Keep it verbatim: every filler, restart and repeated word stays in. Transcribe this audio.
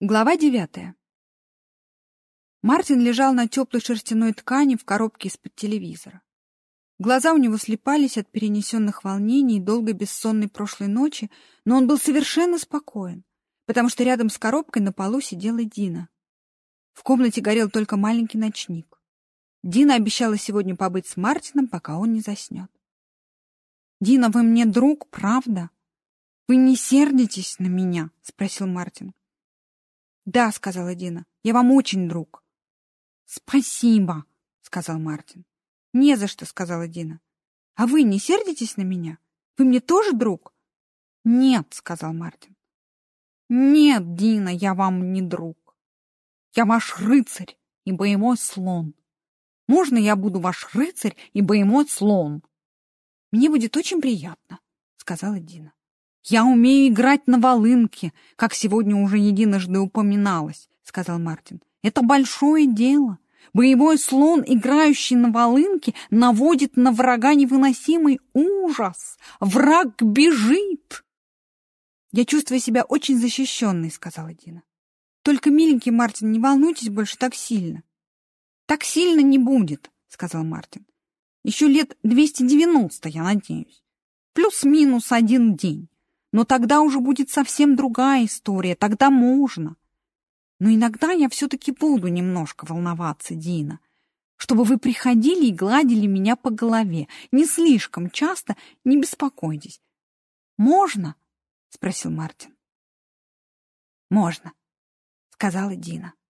Глава девятая. Мартин лежал на теплой шерстяной ткани в коробке из-под телевизора. Глаза у него слипались от перенесенных волнений и долгой бессонной прошлой ночи, но он был совершенно спокоен, потому что рядом с коробкой на полу сидела Дина. В комнате горел только маленький ночник. Дина обещала сегодня побыть с Мартином, пока он не заснет. «Дина, вы мне друг, правда? Вы не сердитесь на меня?» — спросил Мартин. «Да», — сказала Дина, — «я вам очень друг». «Спасибо», — сказал Мартин. «Не за что», — сказала Дина. «А вы не сердитесь на меня? Вы мне тоже друг?» «Нет», — сказал Мартин. «Нет, Дина, я вам не друг. Я ваш рыцарь и боевой слон. Можно я буду ваш рыцарь и боевой слон?» «Мне будет очень приятно», — сказала Дина. «Я умею играть на волынке, как сегодня уже единожды упоминалось», — сказал Мартин. «Это большое дело. Боевой слон, играющий на волынке, наводит на врага невыносимый ужас. Враг бежит!» «Я чувствую себя очень защищенной», — сказала Дина. «Только, миленький Мартин, не волнуйтесь больше так сильно». «Так сильно не будет», — сказал Мартин. «Еще лет двести девяносто, я надеюсь. Плюс-минус один день. Но тогда уже будет совсем другая история, тогда можно. Но иногда я все-таки буду немножко волноваться, Дина, чтобы вы приходили и гладили меня по голове. Не слишком часто, не беспокойтесь. Можно?» — спросил Мартин. «Можно», — сказала Дина.